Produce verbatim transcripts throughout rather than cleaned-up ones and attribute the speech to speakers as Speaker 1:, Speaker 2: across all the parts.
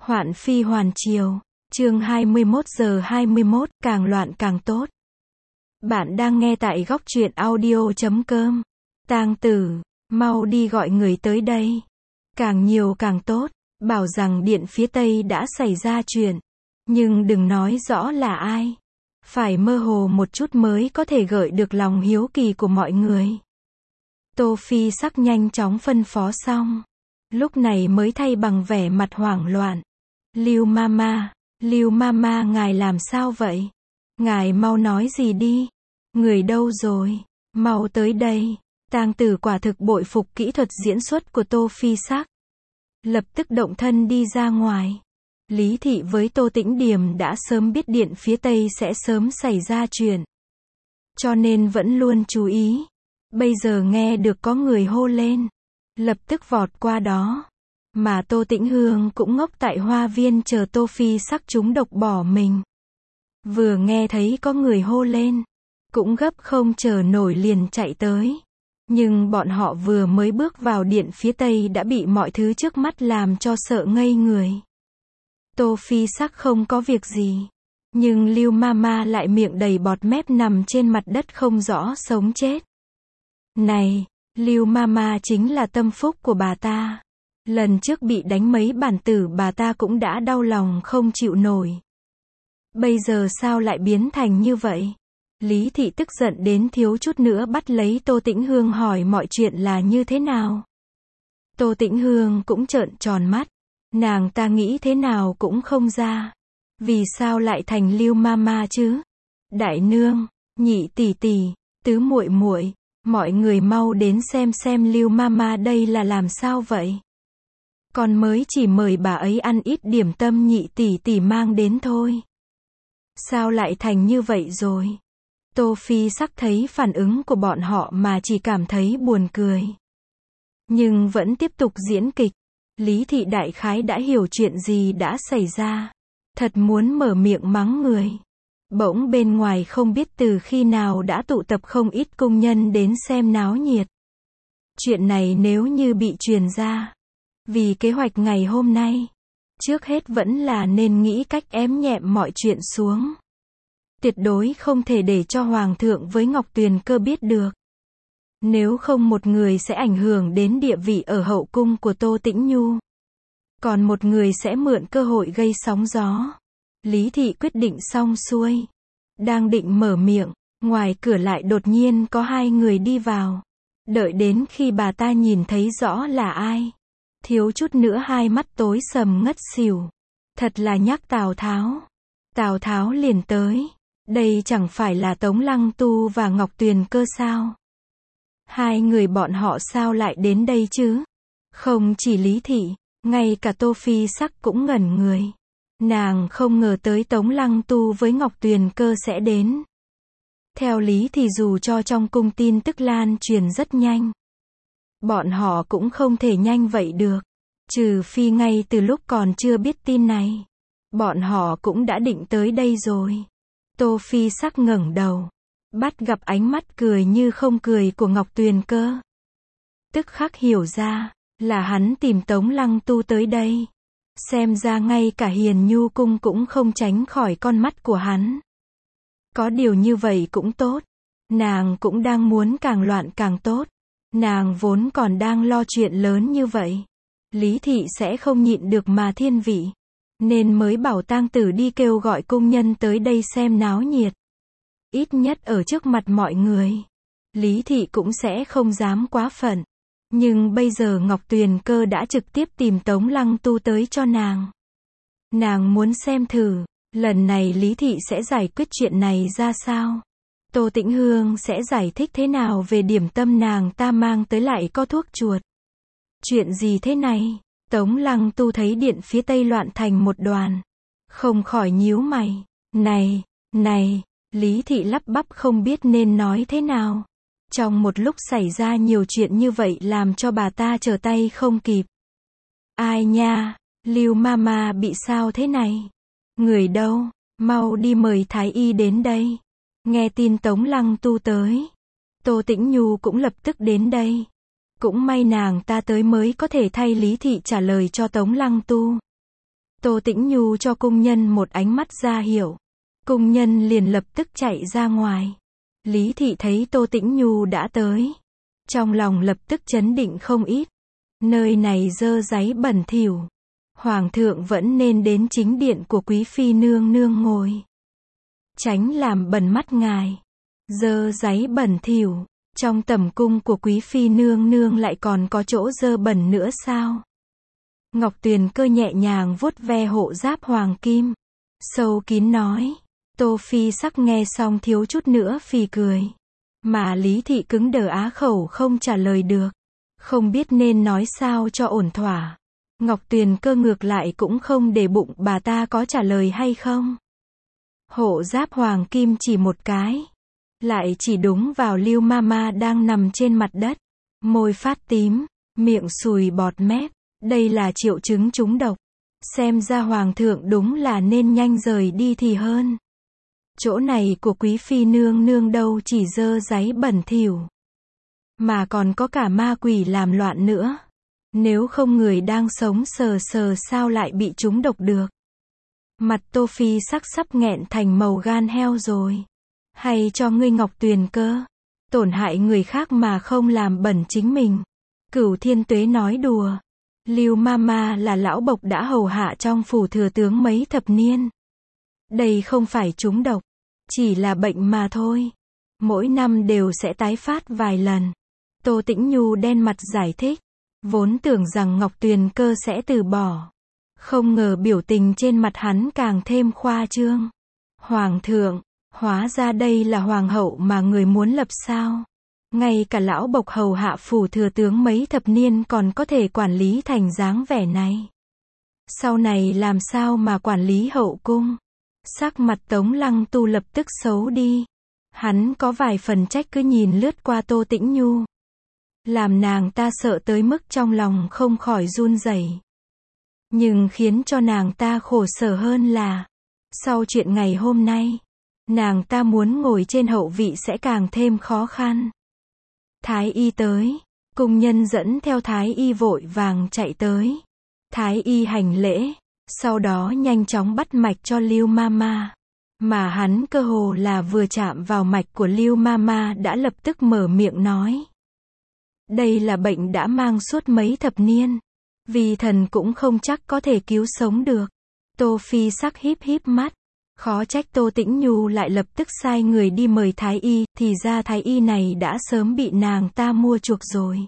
Speaker 1: Hoạn phi hoàn triều, chương hai mươi mốt giờ hai mươi mốt, càng loạn càng tốt. Bạn đang nghe tại góc truyện audio chấm com. Tang tử, mau đi gọi người tới đây. Càng nhiều càng tốt, bảo rằng điện phía Tây đã xảy ra chuyện. Nhưng đừng nói rõ là ai. Phải mơ hồ một chút mới có thể gợi được lòng hiếu kỳ của mọi người. Tô Phi Sắc nhanh chóng phân phó xong. Lúc này mới thay bằng vẻ mặt hoảng loạn. Lưu Mama, Lưu Mama ngài làm sao vậy? Ngài mau nói gì đi. Người đâu rồi? Mau tới đây. Tang tử quả thực bội phục kỹ thuật diễn xuất của Tô Phi Sắc. Lập tức động thân đi ra ngoài. Lý Thị với Tô Tĩnh Điềm đã sớm biết điện phía Tây sẽ sớm xảy ra chuyện. Cho nên vẫn luôn chú ý. Bây giờ nghe được có người hô lên. Lập tức vọt qua đó. Mà Tô Tĩnh Hương cũng ngốc tại hoa viên chờ Tô Phi Sắc trúng độc bỏ mình. Vừa nghe thấy có người hô lên. Cũng gấp không chờ nổi liền chạy tới. Nhưng bọn họ vừa mới bước vào điện phía Tây đã bị mọi thứ trước mắt làm cho sợ ngây người. Tô Phi Sắc không có việc gì. Nhưng Lưu Mama lại miệng đầy bọt mép nằm trên mặt đất không rõ sống chết. Này, Lưu Mama chính là tâm phúc của bà ta. Lần trước bị đánh mấy bản tử bà ta cũng đã đau lòng không chịu nổi. Bây giờ sao lại biến thành như vậy? Lý Thị tức giận đến thiếu chút nữa bắt lấy Tô Tĩnh Hương hỏi mọi chuyện là như thế nào. Tô Tĩnh Hương cũng trợn tròn mắt. Nàng ta nghĩ thế nào cũng không ra. Vì sao lại thành Lưu Mama chứ? Đại nương, nhị tỷ tỷ, tứ muội muội, mọi người mau đến xem xem Lưu Mama đây là làm sao vậy? Con mới chỉ mời bà ấy ăn ít điểm tâm nhị tỷ tỷ mang đến thôi. Sao lại thành như vậy rồi? Tô Phi Sắc thấy phản ứng của bọn họ mà chỉ cảm thấy buồn cười. Nhưng vẫn tiếp tục diễn kịch. Lý Thị đại khái đã hiểu chuyện gì đã xảy ra. Thật muốn mở miệng mắng người. Bỗng bên ngoài không biết từ khi nào đã tụ tập không ít công nhân đến xem náo nhiệt. Chuyện này nếu như bị truyền ra. Vì kế hoạch ngày hôm nay. Trước hết vẫn là nên nghĩ cách ém nhẹm mọi chuyện xuống. Tuyệt đối không thể để cho Hoàng thượng với Ngọc Tuyền Cơ biết được. Nếu không một người sẽ ảnh hưởng đến địa vị ở hậu cung của Tô Tĩnh Nhu. Còn một người sẽ mượn cơ hội gây sóng gió. Lý Thị quyết định xong xuôi. Đang định mở miệng, ngoài cửa lại đột nhiên có hai người đi vào. Đợi đến khi bà ta nhìn thấy rõ là ai. Thiếu chút nữa hai mắt tối sầm ngất xỉu. Thật là nhắc Tào Tháo. Tào Tháo liền tới. Đây chẳng phải là Tống Lăng Tu và Ngọc Tuyền Cơ sao? Hai người bọn họ sao lại đến đây chứ? Không chỉ Lý Thị, ngay cả Tô Phi Sắc cũng ngẩn người. Nàng không ngờ tới Tống Lăng Tu với Ngọc Tuyền Cơ sẽ đến. Theo lý thì dù cho trong cung tin tức lan truyền rất nhanh. Bọn họ cũng không thể nhanh vậy được. Trừ phi ngay từ lúc còn chưa biết tin này. Bọn họ cũng đã định tới đây rồi. Tô Phi Sắc ngẩng đầu. Bắt gặp ánh mắt cười như không cười của Ngọc Tuyền Cơ. Tức khắc hiểu ra, là hắn tìm Tống Lăng Tu tới đây. Xem ra ngay cả Hiền Nhu Cung cũng không tránh khỏi con mắt của hắn. Có điều như vậy cũng tốt. Nàng cũng đang muốn càng loạn càng tốt. Nàng vốn còn đang lo chuyện lớn như vậy. Lý Thị sẽ không nhịn được mà thiên vị. Nên mới bảo tang tử đi kêu gọi cung nhân tới đây xem náo nhiệt. Ít nhất ở trước mặt mọi người. Lý Thị cũng sẽ không dám quá phận. Nhưng bây giờ Ngọc Tuyền Cơ đã trực tiếp tìm Tống Lăng Tu tới cho nàng. Nàng muốn xem thử. Lần này Lý Thị sẽ giải quyết chuyện này ra sao? Tô Tĩnh Hương sẽ giải thích thế nào về điểm tâm nàng ta mang tới lại có thuốc chuột? Chuyện gì thế này? Tống Lăng Tu thấy điện phía Tây loạn thành một đoàn. Không khỏi nhíu mày. Này, này, Lý Thị lắp bắp không biết nên nói thế nào. Trong một lúc xảy ra nhiều chuyện như vậy làm cho bà ta trở tay không kịp. Ai nha, Lưu Mama bị sao thế này? Người đâu? Mau đi mời Thái Y đến đây. Nghe tin Tống Lăng Tu tới. Tô Tĩnh Nhu cũng lập tức đến đây. Cũng may nàng ta tới mới có thể thay Lý Thị trả lời cho Tống Lăng Tu. Tô Tĩnh Nhu cho cung nhân một ánh mắt ra hiệu. Cung nhân liền lập tức chạy ra ngoài. Lý thị thấy Tô Tĩnh Nhu đã tới. Trong lòng lập tức chấn định không ít. Nơi này dơ dáy bẩn thỉu. Hoàng thượng vẫn nên đến chính điện của quý phi nương nương ngồi. Tránh làm bẩn mắt ngài. Dơ dáy bẩn thỉu. Trong tầm cung của quý phi nương nương lại còn có chỗ dơ bẩn nữa sao? Ngọc Tuyền Cơ nhẹ nhàng vuốt ve hộ giáp hoàng kim. Sâu kín nói. Tô Phi Sắc nghe xong thiếu chút nữa phì cười. Mà Lý thị cứng đờ á khẩu không trả lời được. Không biết nên nói sao cho ổn thỏa. Ngọc Tuyền Cơ ngược lại cũng không để bụng bà ta có trả lời hay không. Hộ giáp hoàng kim chỉ một cái. Lại chỉ đúng vào Lưu Mama đang nằm trên mặt đất. Môi phát tím, miệng sùi bọt mép. Đây là triệu chứng trúng độc. Xem ra hoàng thượng đúng là nên nhanh rời đi thì hơn. Chỗ này của quý phi nương nương đâu chỉ dơ dáy bẩn thỉu. Mà còn có cả ma quỷ làm loạn nữa. Nếu không người đang sống sờ sờ sao lại bị trúng độc được. Mặt Tô Phi Sắc sắp nghẹn thành màu gan heo rồi. Hay cho ngươi Ngọc Tuyền Cơ. Tổn hại người khác mà không làm bẩn chính mình. Cửu Thiên Tuế nói đùa. Lưu Mama là lão bộc đã hầu hạ trong phủ thừa tướng mấy thập niên. Đây không phải trúng độc. Chỉ là bệnh mà thôi. Mỗi năm đều sẽ tái phát vài lần. Tô Tĩnh Nhu đen mặt giải thích. Vốn tưởng rằng Ngọc Tuyền Cơ sẽ từ bỏ. Không ngờ biểu tình trên mặt hắn càng thêm khoa trương. Hoàng thượng, hóa ra đây là hoàng hậu mà người muốn lập sao? Ngay cả lão bộc hầu hạ phủ thừa tướng mấy thập niên còn có thể quản lý thành dáng vẻ này. Sau này làm sao mà quản lý hậu cung? Sắc mặt Tống Lăng Tu lập tức xấu đi. Hắn có vài phần trách cứ nhìn lướt qua Tô Tĩnh Nhu. Làm nàng ta sợ tới mức trong lòng không khỏi run rẩy. Nhưng khiến cho nàng ta khổ sở hơn là, sau chuyện ngày hôm nay, nàng ta muốn ngồi trên hậu vị sẽ càng thêm khó khăn. Thái y tới, cung nhân dẫn theo thái y vội vàng chạy tới. Thái y hành lễ, sau đó nhanh chóng bắt mạch cho Lưu Mama. Mà hắn cơ hồ là vừa chạm vào mạch của Lưu Mama đã lập tức mở miệng nói. Đây là bệnh đã mang suốt mấy thập niên. Vì thần cũng không chắc có thể cứu sống được. Tô Phi Sắc híp híp mắt. Khó trách Tô Tĩnh Nhu lại lập tức sai người đi mời thái y, thì ra thái y này đã sớm bị nàng ta mua chuộc rồi.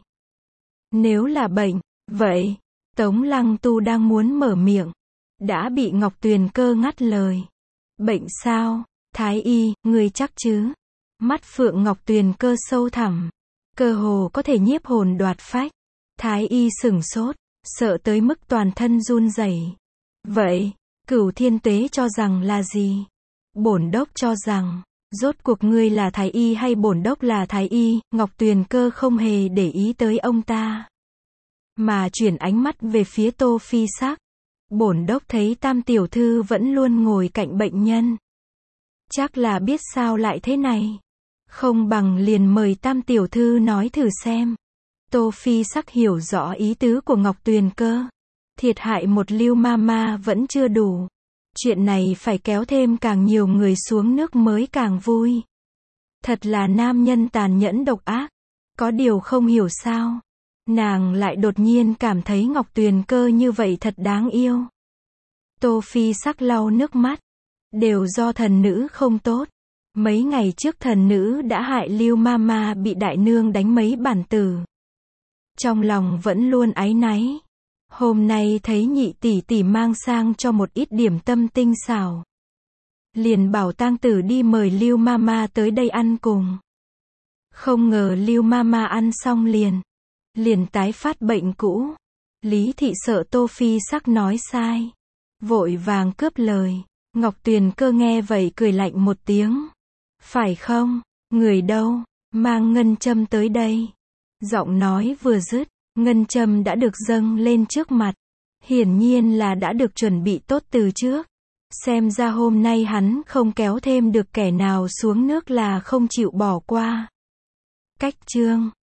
Speaker 1: Nếu là bệnh, vậy, Tống Lăng Tu đang muốn mở miệng. Đã bị Ngọc Tuyền Cơ ngắt lời. Bệnh sao? Thái y, ngươi chắc chứ? Mắt Phượng Ngọc Tuyền Cơ sâu thẳm. Cơ hồ có thể nhiếp hồn đoạt phách. Thái y sửng sốt, sợ tới mức toàn thân run rẩy. Vậy, Cửu Thiên Tuế cho rằng là gì? Bổn đốc cho rằng, rốt cuộc ngươi là thái y hay bổn đốc là thái y? Ngọc Tuyền Cơ không hề để ý tới ông ta, mà chuyển ánh mắt về phía Tô Phi Sắc. Bổn đốc thấy Tam tiểu thư vẫn luôn ngồi cạnh bệnh nhân. Chắc là biết sao lại thế này. Không bằng liền mời Tam tiểu thư nói thử xem. Tô Phi Sắc hiểu rõ ý tứ của Ngọc Tuyền Cơ. Thiệt hại một Lưu Mama vẫn chưa đủ. Chuyện này phải kéo thêm càng nhiều người xuống nước mới càng vui. Thật là nam nhân tàn nhẫn độc ác. Có điều không hiểu sao, nàng lại đột nhiên cảm thấy Ngọc Tuyền Cơ như vậy thật đáng yêu. Tô Phi Sắc lau nước mắt. Đều do thần nữ không tốt. Mấy ngày trước thần nữ đã hại Lưu Mama bị đại nương đánh mấy bản tử. Trong lòng vẫn luôn áy náy. Hôm nay thấy nhị tỷ tỷ mang sang cho một ít điểm tâm tinh xảo. Liền bảo tang tử đi mời Lưu Mama tới đây ăn cùng. Không ngờ Lưu Mama ăn xong liền. Liền tái phát bệnh cũ. Lý thị sợ Tô Phi Sắc nói sai. Vội vàng cướp lời. Ngọc Tuyền Cơ nghe vậy cười lạnh một tiếng. Phải không? Người đâu? Mang ngân châm tới đây. Giọng nói vừa dứt, ngân châm đã được dâng lên trước mặt. Hiển nhiên là đã được chuẩn bị tốt từ trước. Xem ra hôm nay hắn không kéo thêm được kẻ nào xuống nước là không chịu bỏ qua. Cách chương